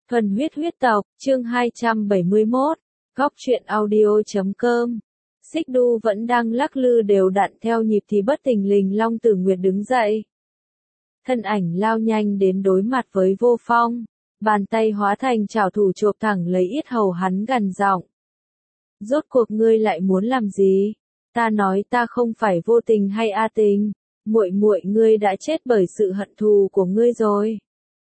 Thuần huyết huyết tộc, chương 271, góc truyện audio.com. Xích đu vẫn đang lắc lư đều đặn theo nhịp thì bất thình lình Long Tử Nguyệt đứng dậy. Thân ảnh lao nhanh đến đối mặt với Vô Phong, bàn tay hóa thành chảo thủ chộp thẳng lấy yết hầu hắn gằn giọng. Rốt cuộc ngươi lại muốn làm gì? Ta nói ta không phải vô tình hay a tình, muội muội ngươi đã chết bởi sự hận thù của ngươi rồi.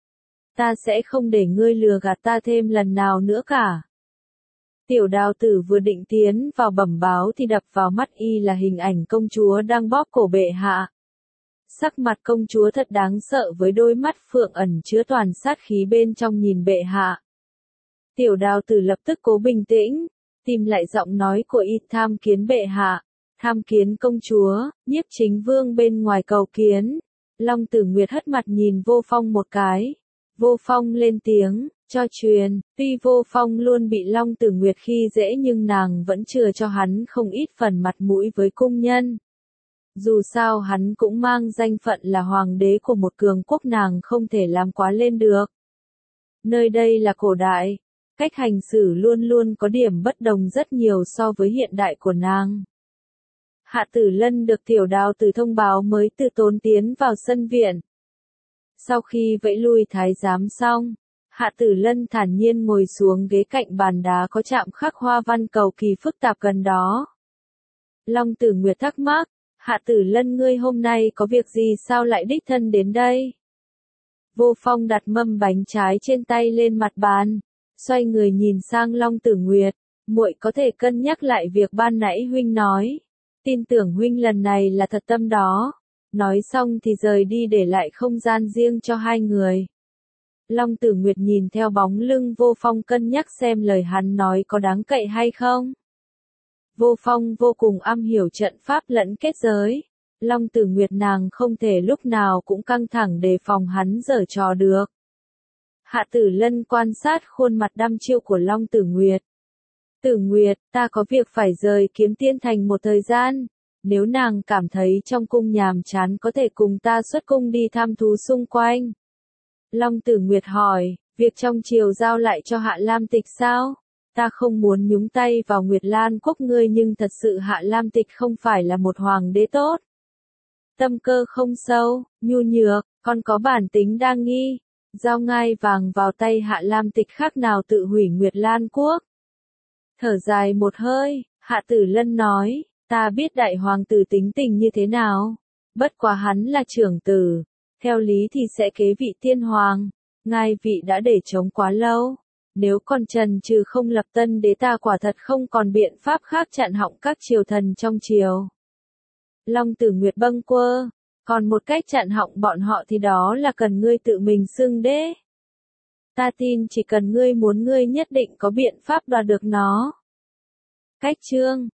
Ta sẽ không để ngươi lừa gạt ta thêm lần nào nữa cả. Tiểu Đào Tử vừa định tiến vào bẩm báo thì đập vào mắt y là hình ảnh công chúa đang bóp cổ bệ hạ. Sắc mặt công chúa thật đáng sợ với đôi mắt phượng ẩn chứa toàn sát khí bên trong nhìn bệ hạ. Tiểu Đào Tử lập tức cố bình tĩnh, tìm lại giọng nói của y, tham kiến bệ hạ, tham kiến công chúa. Nhiếp Chính Vương bên ngoài cầu kiến. Long Tử Nguyệt hất mặt nhìn Vô Phong một cái. Vô Phong lên tiếng, cho truyền, tuy Vô Phong luôn bị Long Tử Nguyệt khi dễ nhưng nàng vẫn chừa cho hắn không ít phần mặt mũi với cung nhân. Dù sao hắn cũng mang danh phận là hoàng đế của một cường quốc, nàng không thể làm quá lên được. Nơi đây là cổ đại, cách hành xử luôn luôn có điểm bất đồng rất nhiều so với hiện đại của nàng. Hạ Tử Lân được Tiểu Đào Tử thông báo mới từ tốn tiến vào sân viện. Sau khi vẫy lui thái giám xong, Hạ Tử Lân thản nhiên ngồi xuống ghế cạnh bàn đá có chạm khắc hoa văn cầu kỳ phức tạp gần đó. Long Tử Nguyệt thắc mắc, Hạ Tử Lân ngươi hôm nay có việc gì sao lại đích thân đến đây? Vô Phong đặt mâm bánh trái trên tay lên mặt bàn, xoay người nhìn sang Long Tử Nguyệt, muội có thể cân nhắc lại việc ban nãy huynh nói. Tin tưởng huynh lần này là thật tâm đó. Nói xong thì rời đi để lại không gian riêng cho hai người. Long Tử Nguyệt nhìn theo bóng lưng Vô Phong cân nhắc xem lời hắn nói có đáng cậy hay không. Vô Phong vô cùng am hiểu trận pháp lẫn kết giới. Long Tử Nguyệt nàng không thể lúc nào cũng căng thẳng đề phòng hắn giở trò được. Hạ Tử Lân quan sát khuôn mặt đăm chiêu của Long Tử Nguyệt. Tử Nguyệt, ta có việc phải rời Kiếm Tiên Thành một thời gian. Nếu nàng cảm thấy trong cung nhàm chán có thể cùng ta xuất cung đi thăm thú xung quanh. Long Tử Nguyệt hỏi, việc trong triều giao lại cho Hạ Lam Tịch sao? Ta không muốn nhúng tay vào Nguyệt Lan quốc ngươi nhưng thật sự Hạ Lam Tịch không phải là một hoàng đế tốt. Tâm cơ không sâu, nhu nhược, còn có bản tính đa nghi. Giao ngai vàng vào tay Hạ Lam Tịch khác nào tự hủy Nguyệt Lan quốc. Thở dài một hơi, Hạ Tử Lân nói. Ta biết đại hoàng tử tính tình như thế nào, bất quá hắn là trưởng tử, theo lý thì sẽ kế vị tiên hoàng, ngai vị đã để trống quá lâu, nếu còn chần chừ không lập tân đế ta quả thật không còn biện pháp khác chặn họng các triều thần trong triều. Long Tử Nguyệt bâng quơ, còn một cách chặn họng bọn họ thì đó là cần ngươi tự mình xưng đế. Ta tin chỉ cần ngươi muốn ngươi nhất định có biện pháp đoạt được nó. Cách chương